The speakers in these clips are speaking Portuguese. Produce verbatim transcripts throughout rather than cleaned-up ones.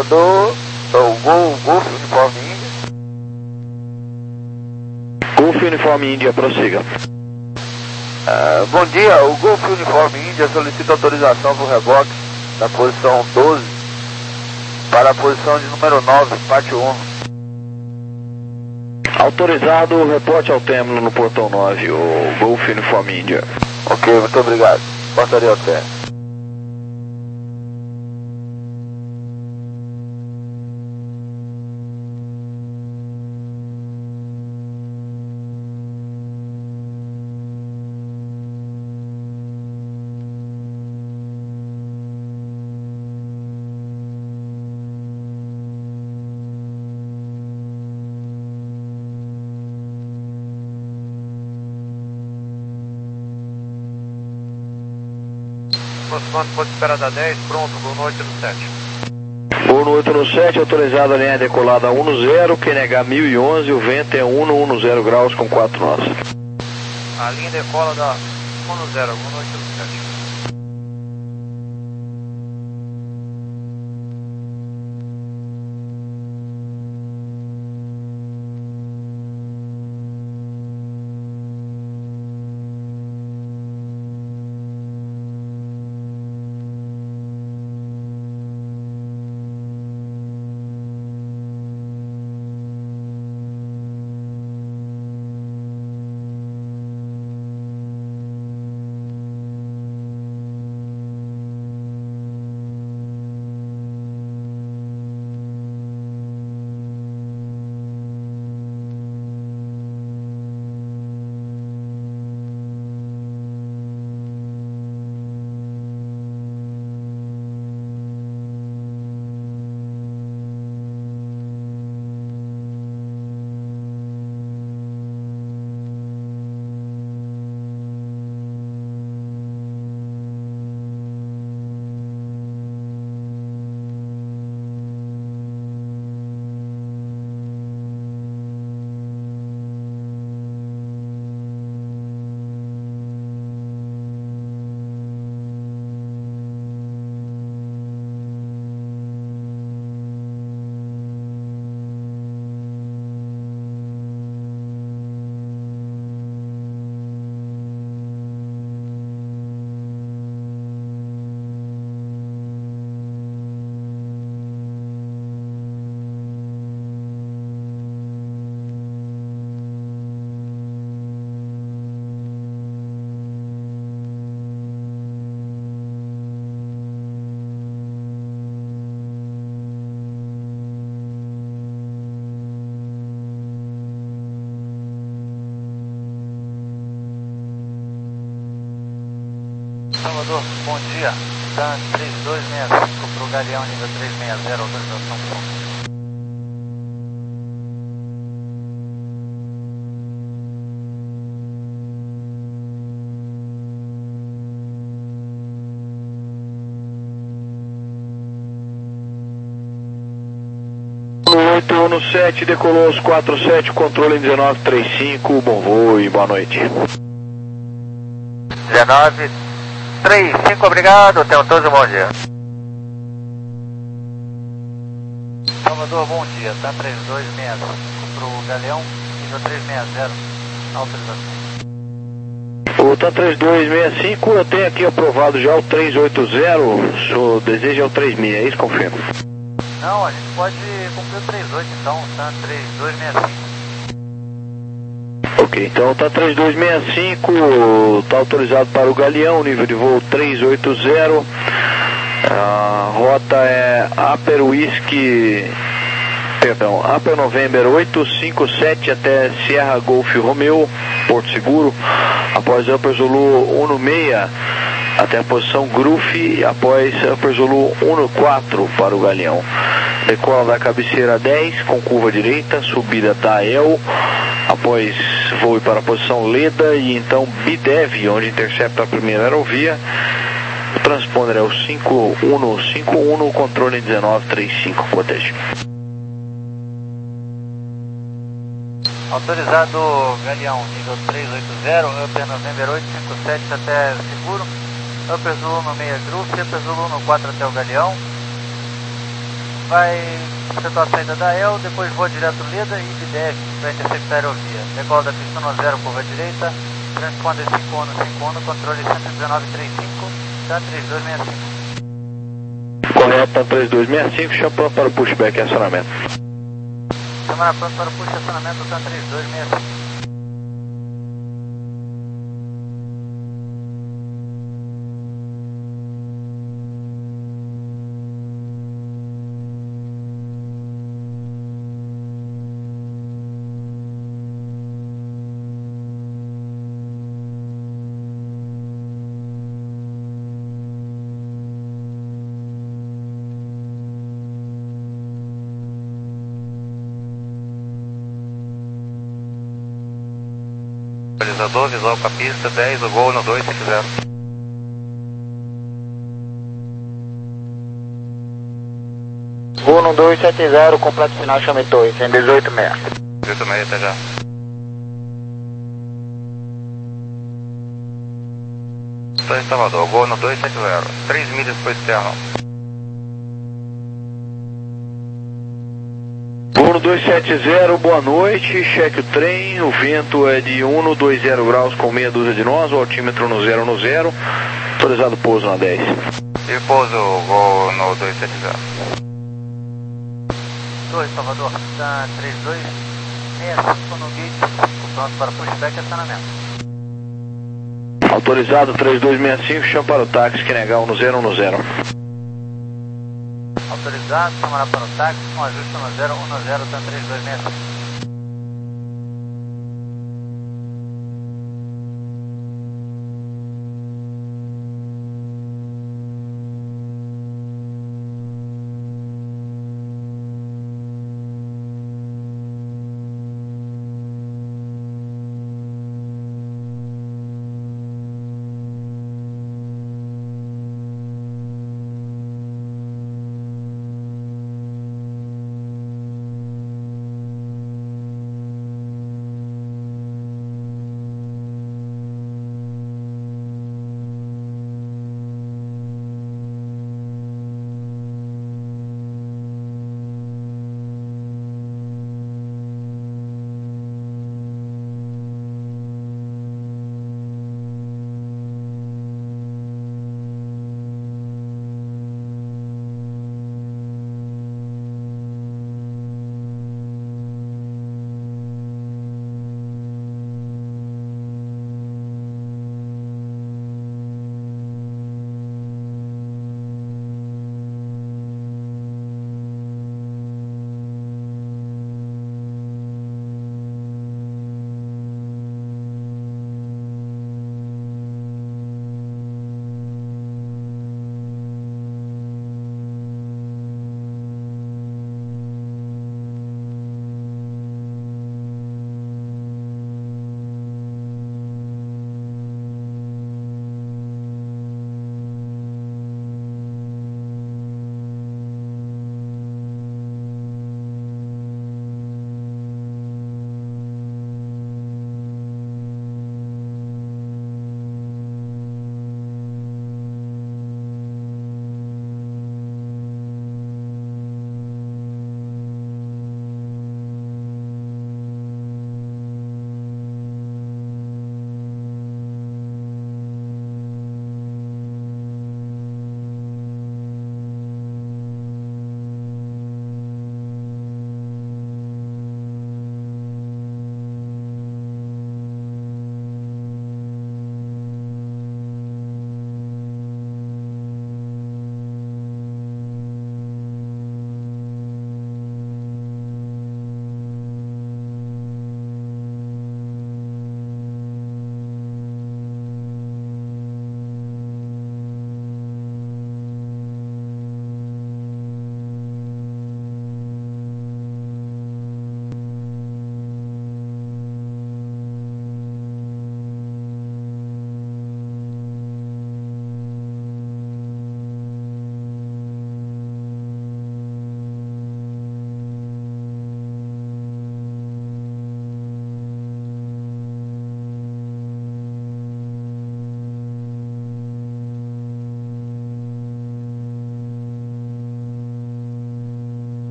Salvador, o Gol, Golf Uniforme Índia. Golf Uniforme Índia, prossiga. Uh, bom dia, o Golf Uniforme Índia solicita autorização para o reboque da posição doze para a posição de número nove, pátio um. Autorizado, reporte ao término no portão nove, o Golf Uniforme Índia. Ok, muito obrigado. Passaria ao término. Aproximando, pode esperar da dez, pronto, boa noite no sete. Boa noite no sete, autorizado a linha decolada um no zero, Q N H mil e onze, o vento é um no zero graus com quatro nós. A linha decola da um no zero, boa noite no sete. Salvador, bom dia. TAM três dois seis cinco para o Galeão nível três seis zero, autorização pronta. oito um no sete, decolou os quatro sete, controle dezenove trinta e cinco, bom voo e boa noite. dezenove trinta e cinco, obrigado, tenham todos um bom dia. Salvador, bom dia, TAM três dois seis cinco para o Galeão, nível três seis zero, autorização. O TAM três dois seis cinco, eu tenho aqui aprovado já o três oito zero, o senhor deseja o três seis, é isso? Confirmo. Não, a gente pode cumprir o três oito então, TAM três dois seis cinco. Ok, então tá três dois seis cinco, está autorizado para o Galeão, nível de voo três oito zero, a rota é Upper Whiskey, perdão, Upper November oito cinco sete até Sierra Golf Romeo, Porto Seguro, após Upper Zulu um seis até a posição Groove, após Upper Zulu um quatro para o Galeão. Decola da cabeceira dez com curva direita, subida da El, após voe para a posição Leda e então Bidev, onde intercepta a primeira aerovia. O transponder é o cinco um cinco um, controle dezenove trinta e cinco, protege. Autorizado Galeão, nível três oito zero, Upper November oito cinco sete até Seguro, Upper Zulu no seis Groove, Upper Zulu no quatro até o Galeão. vai efetuar a saída da E L, depois voa direto Leda e I B D F para interceptar a aerovia. Decola da pista no zero, curva direita, transponder cinco um cinco um, controle cento e dezenove trinta e cinco, tá três dois seis cinco. Correto, tá três dois seis cinco, chama pronto para o pushback e acionamento. Câmara pronto para o push acionamento, tá três dois seis cinco. Organizador, visual com a pista, dez, o gol no dois sete zero. Voo no dois sete zero, completo final, chame dois, em dezoito seis. dezoito seis, até já. Estou em Salvador, gol no dois sete zero, três milhas para o externo. Voo dois sete zero, boa noite, cheque o trem, o vento é de um no dois zero graus com meia dúzia de nós, o altímetro no zero no zero, autorizado pouso na dez. E pouso, gol no dois sete zero. dois, Salvador, tá três dois seis cinco no gate cinco, pronto para pushback e acionamento. Autorizado três dois seis cinco, chama para o táxi, que negar no zero no zero. Autorizado, câmara para o táxi, com ajuste no zero um no zero, tá três dois seis cinco.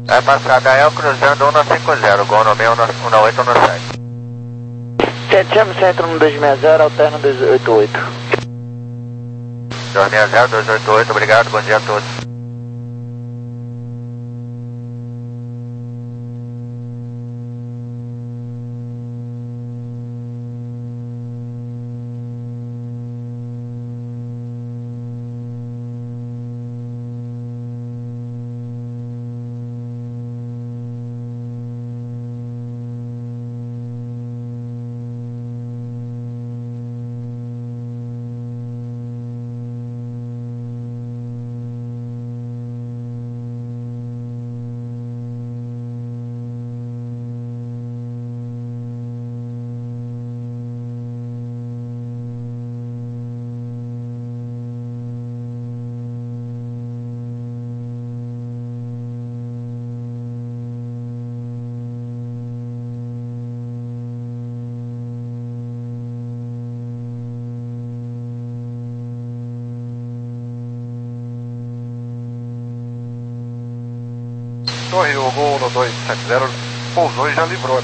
Vai passar da El cruzando um nove cinco zero, Gol no meio, um nove oito um sete. sete chama centro um dois seis zero, alterna dois oito oito. dois seis zero, dois oito oito, obrigado, bom dia a todos. Torre, o Gol no dois sete zero pousou e já livrou.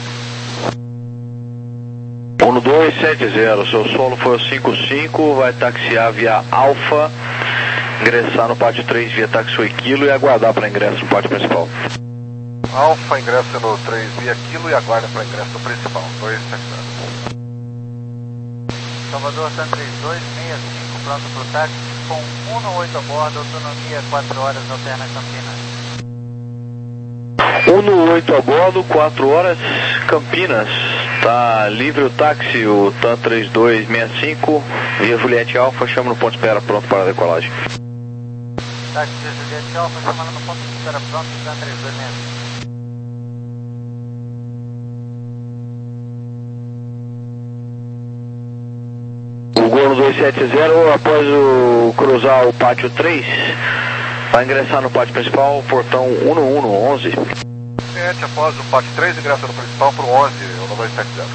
um dois sete zero, seu solo foi o cinco cinco, vai taxiar via Alfa, ingressar no pátio três via taxiway Kilo e aguardar para ingresso no pátio principal. Alfa ingressa no três via Kilo e aguarda para ingresso no principal, dois sete zero. Salvador San três dois seis cinco, pronto para o táxi, com um no oito a bordo, autonomia quatro horas, alterna Campinas. um no oito a bordo, quatro horas, Campinas. Tá livre o táxi, o TAM três dois seis cinco, via Juliette Alfa, chama no ponto de espera pronto para a decolagem. Táxi de Juliette Alfa, chamando no ponto de espera pronto, TAM três dois seis cinco. O Gol no dois sete zero, após o cruzar o pátio três, vai ingressar no pátio principal, portão um no um no onze. Cliente, após o pátio três, ingressa no principal para o onze, o no dois sete zero.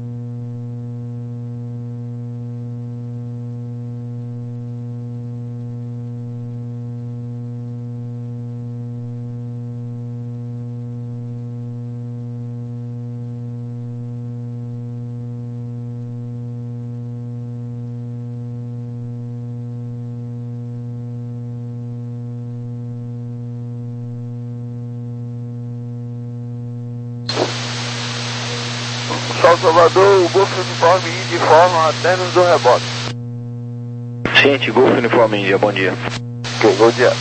São Salvador, o Golf Uniforme Indy forma a término do rebote. Ciente, Golf Uniforme Índia, bom dia. Ok, bom dia.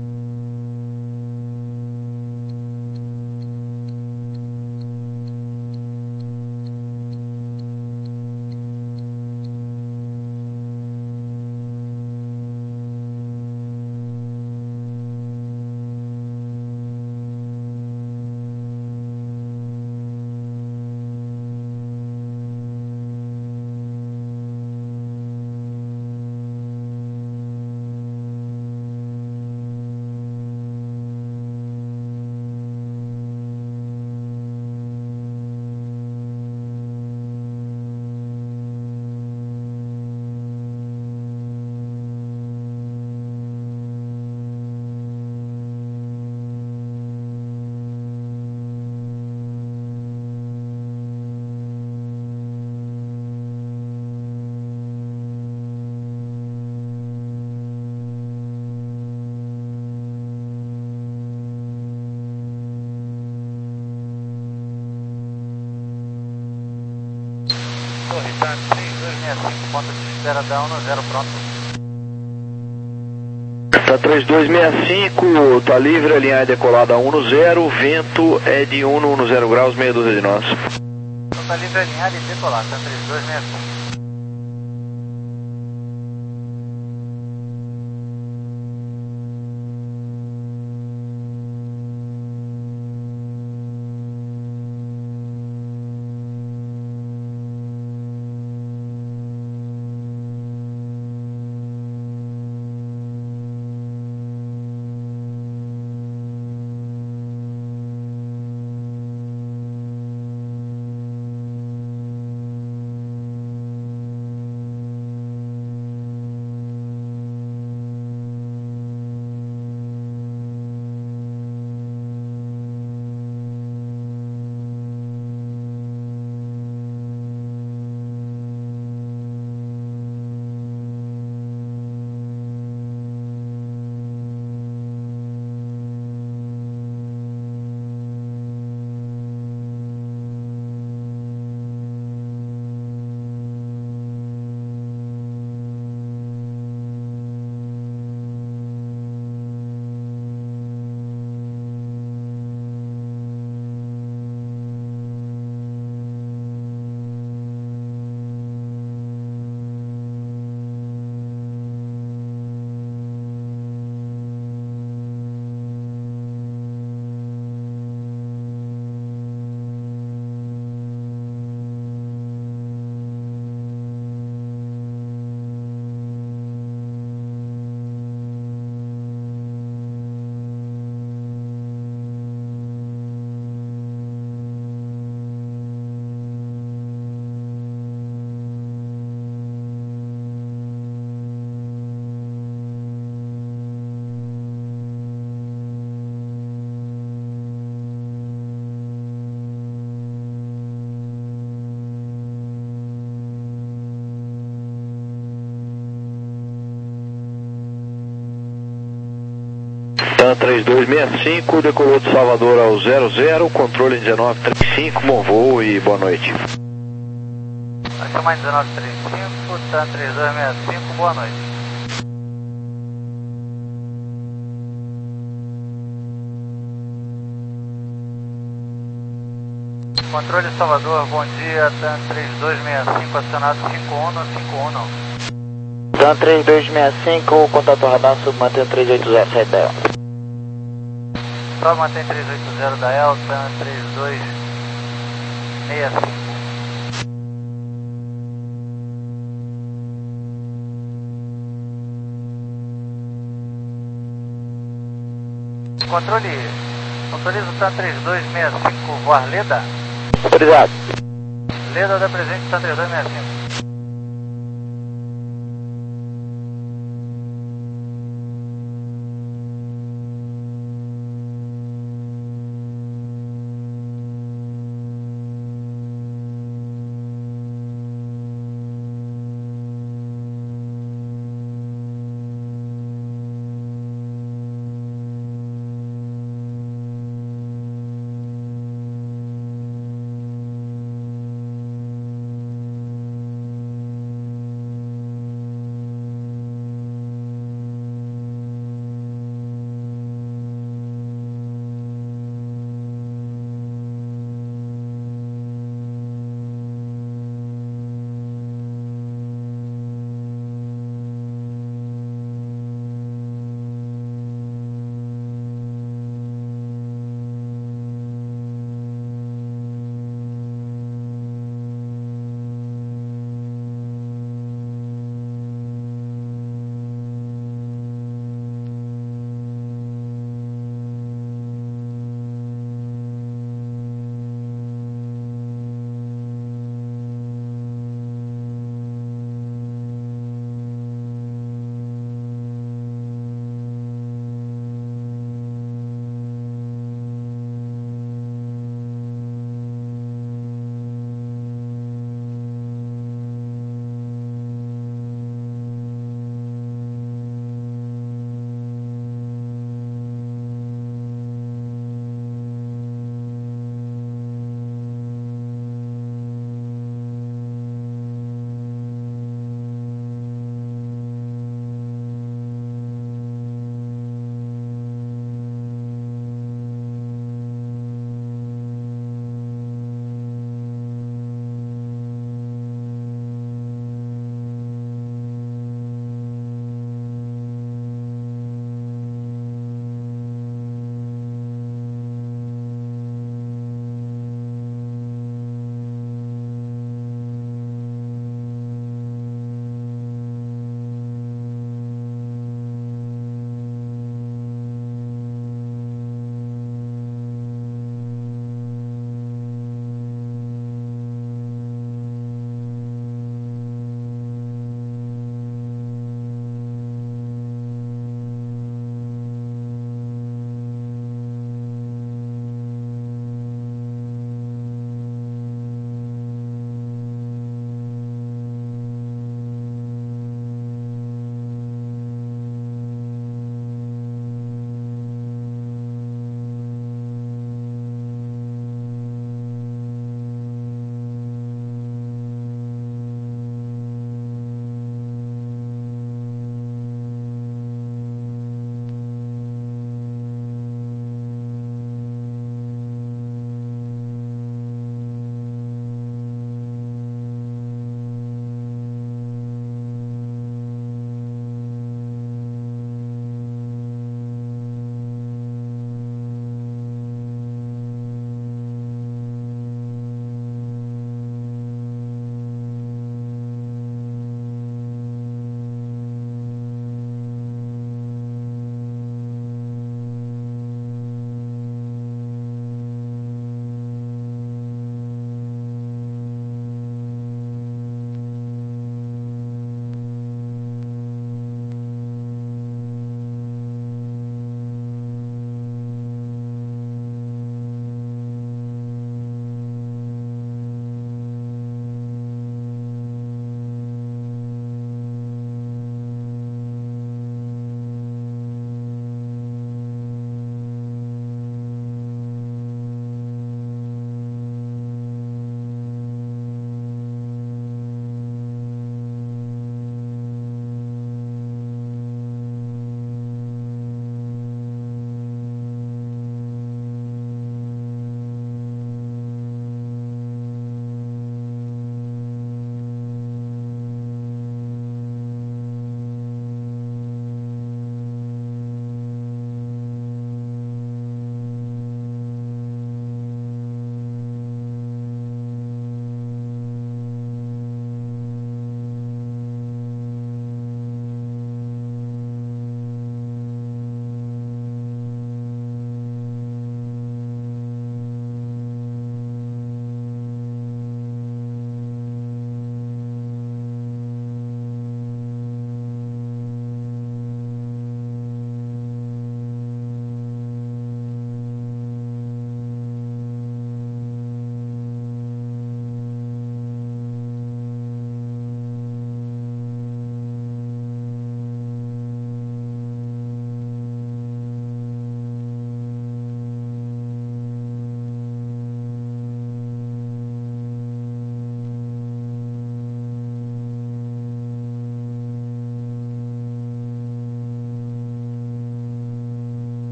Torre, TAM três dois seis cinco, ponto de espera da um no zero, pronto. Tá três dois seis cinco, tá livre, a linha é decolada um no zero, vento é de um no um no zero graus, meia dúzia de nós. Então tá livre alinhado e decolar, TAM três dois seis cinco. TAM três dois seis cinco, decolou de Salvador ao zero zero, controle dezenove trinta e cinco, bom voo e boa noite. Acima dezenove trinta e cinco, TAM três dois seis cinco, boa noite. Controle Salvador, bom dia, TAM três dois seis cinco, acionado cinco um no cinco um não. TAM três dois seis cinco, contato radar, submantém três oito zero, sete da E L. Só mantém três oito zero da E L, TAM três dois seis cinco. Controle, autoriza o TAM três dois seis cinco, voar Leda. Autorizado. Leda da presente, TAM três dois seis cinco.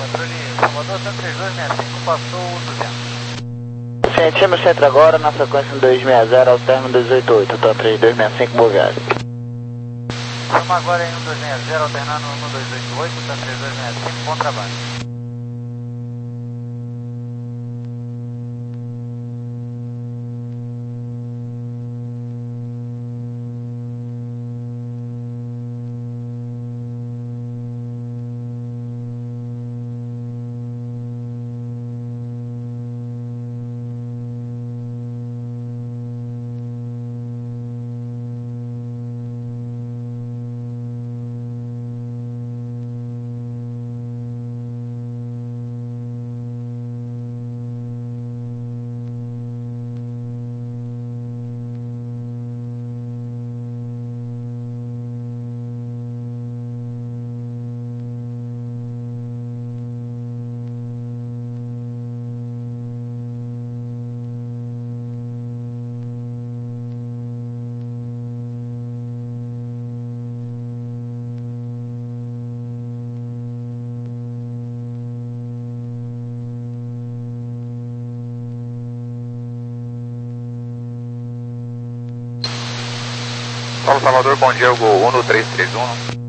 controle Salvador, T A M três dois seis cinco, passou o duzentos. Sentimos centro agora, na frequência dois seis zero, alterno dois oito oito, T A M três dois seis cinco, boa viagem. Estamos agora em um dois seis zero, alternando um dois oito oito, T A M três dois seis cinco, bom trabalho. Paulo Salvador, bom dia, Gol um no três três um.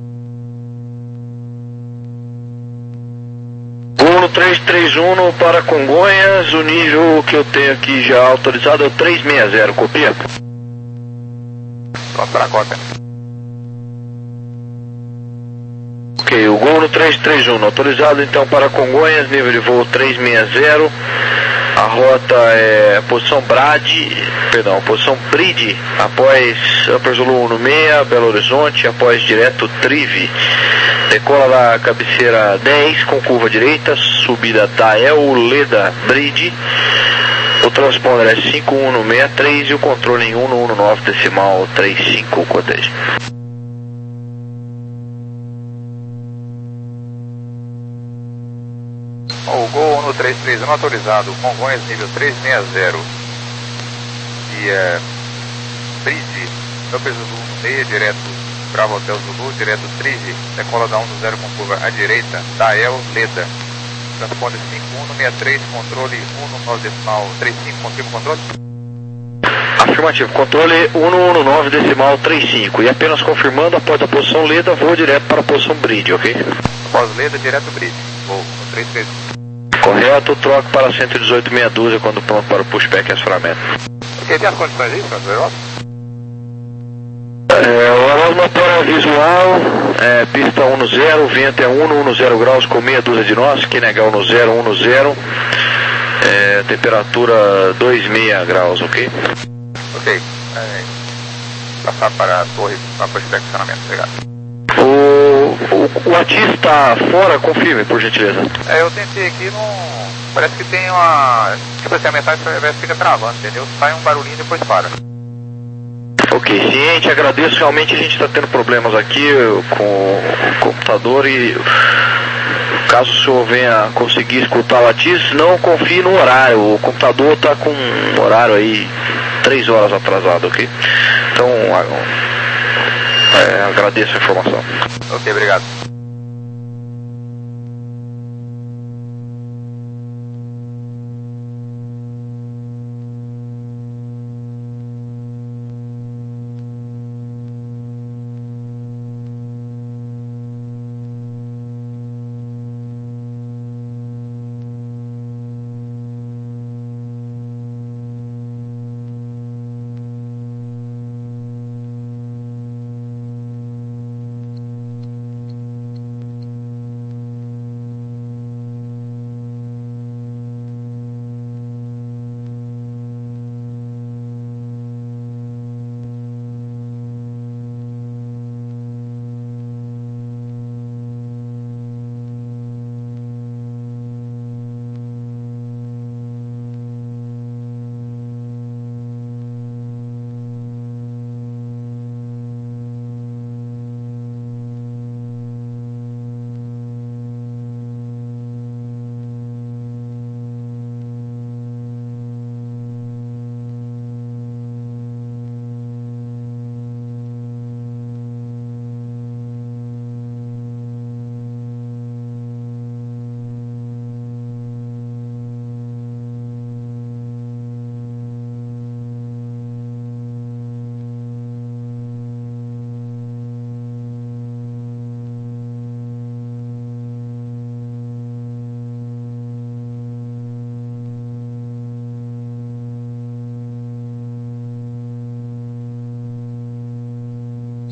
Gol no três três um para Congonhas, o nível que eu tenho aqui já autorizado é o três seis zero, copia? Pronto para a cópia. Ok, o Gol no três três um, autorizado então para Congonhas, nível de voo três seis zero. A rota é posição Brad, perdão, posição Bride, após Upper Zulu um no seis, Belo Horizonte, após direto Trive. Decola da cabeceira dez com curva direita, subida Dael Leda Bride. O transponder é cinco um no seis três e o controle em um no um no nove decimal trinta e cinco, cortejo. O Gol um no três três um autorizado, Congonhas nível três seis zero. E é. Bride, Upper Zulu um no seis, direto Bravo Hotel Zulu, direto Trive, decola da um no zero com curva à direita, Dael Leda. Transponder cinco um no seis três, controle um no nove decimal trinta e cinco, confirma o controle? Afirmativo, controle um no um no nove decimal trinta e cinco. E apenas confirmando, após a posição Leda, vou direto para a posição Bride, ok? Após Leda, direto Bride. Gol no três três um. Correto, troco para cento e dezoito meia dúzia quando pronto para o pushback e assoramento. Ok, tem as condições aí, senhor Veroso? É, o aeromotor visual, é, pista um no zero, vento é um no um no zero graus com meia dúzia de nós, que negar um no zero, um no zero, é, temperatura dois vírgula seis graus, ok? Ok, é, passar para a torre para pushback e acionamento, obrigado. O, o, o Atis está fora, confirme, por gentileza. É, eu tentei aqui, não. Parece que tem uma. Tipo assim, a mensagem parece que fica travando, entendeu? Sai um barulhinho e depois para. Ok, ciente, agradeço. Realmente a gente está tendo problemas aqui com o computador e caso o senhor venha conseguir escutar o Atis, não confie no horário. O computador está com um horário aí três horas atrasado, ok? Então, é, agradeço a informação. Ok, obrigado.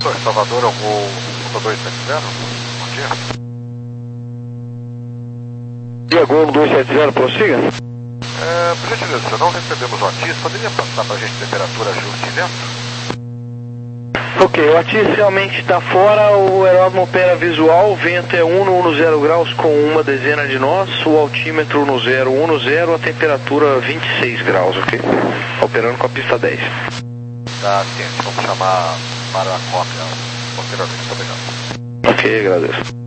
Salvador, é o Gol dois sete zero. Bom dia. Dia Gol dois sete zero, prossiga. É, por gentileza, não recebemos o ATIS, poderia passar para a gente temperatura, ajuste de vento? Ok, o ATIS realmente está fora, o aeródromo opera visual, o vento é um no zero graus com uma dezena de nós, o altímetro no zero um no zero, a temperatura vinte e seis graus, ok? Operando com a pista dez. Tá, ciente, vamos chamar para a cópia posteriormente, muito obrigado. Ok, agradeço.